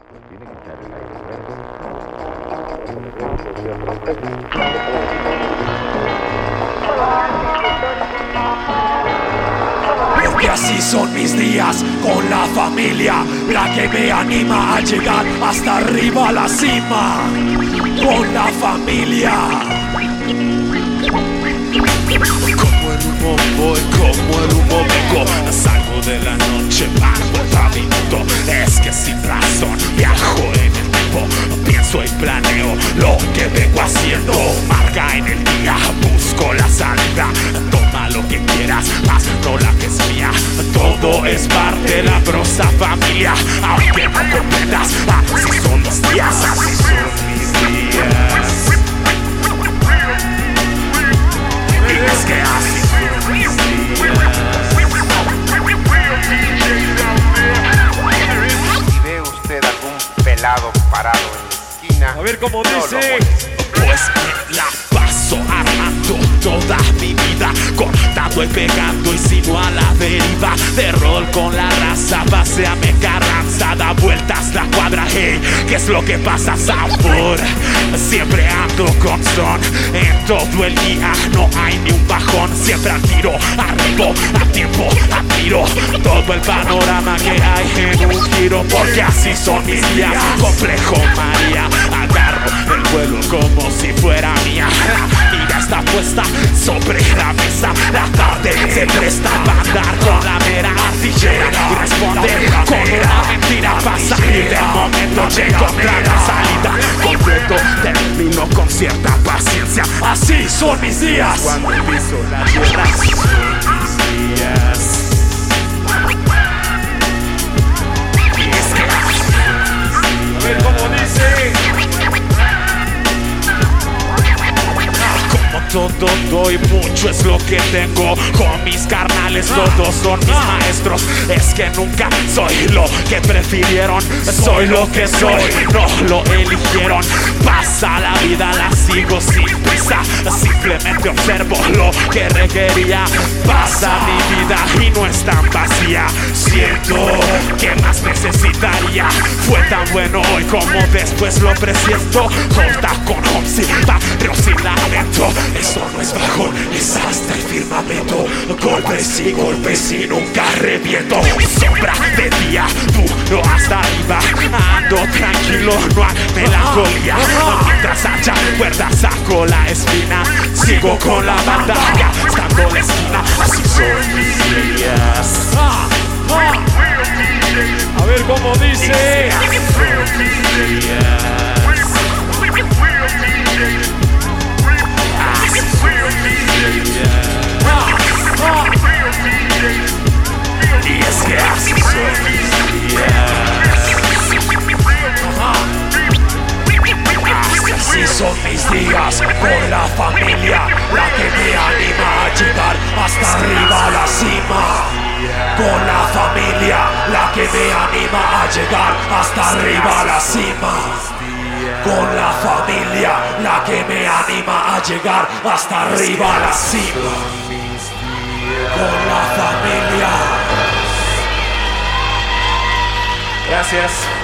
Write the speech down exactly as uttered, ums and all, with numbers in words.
Tiene que estar el aire. Porque así son mis días con la familia, la que me anima a llegar hasta arriba a la cima. Con la familia. Como el humo voy, como el humo vengo. Salgo de la noche, bajo el pavimento. Es que sin razón viajo en el tiempo. Pienso y planeo lo que vengo haciendo. Marca en el día, busco la salida. Toma lo que quieras, mas no la que es mía. Todo es parte de la brosa familia. Aunque no comprendas, así son los días, así son mis días. Y es que así son mis días. Si ve usted algún pelado parado en la esquina, A ver cómo no lo dice. moleste. Pues me la paso armando toda mi vida, cortando y pegando y sigo a la deriva. De rol con la raza, paseame Carranza, da vueltas la cuadra, hey, ¿qué es lo que pasa, sabor? Siempre ando con son, en todo el día no hay ni un bajón. Siempre al tiro, arribo, a tiempo, admiro todo el panorama que hay en un giro. Porque así son mis días, complejo María. Agarro el vuelo como si fuera mía. La mira está puesta sobre la mesa. La tarde se presta para andar con la mera artillera y responder con una mentira para salir del momento de encontrar la salida. Completo termino con cierta paciencia. Así son mis días. Cuando piso la tierra, así son mis días. Y es que así A ver cómo dice. todo doy, mucho es lo que tengo. Con mis carnales todos son mis maestros. Es que nunca soy lo que prefirieron, soy lo que soy, no lo eligieron. Pasa la vida, la sigo sin prisa, simplemente observo lo que requería. Pasa mi vida y no es tan vacía. Siento que más necesitaría. Fue tan bueno hoy como después lo presiento. Jota con Homsi, barrio sin lamento. Eso no es bajón, es hasta el firmamento. Golpes y golpes y nunca reviento. Sombra de día, duro hasta arriba. Ando tranquilo, no hay melancolía. Mientras haya cuerdas saco la espina. Sigo con la batalla, estando la esquina. Así son mis días. A ver cómo dice. Así son mis días. Y es que así son mis días. Así son mis días con la familia, la que me anima a llegar hasta arriba a la cima. Con la familia, la que me anima a llegar hasta arriba a la cima. Con la familia, la que me anima a llegar hasta arriba a la cima. Con la familia. Gracias.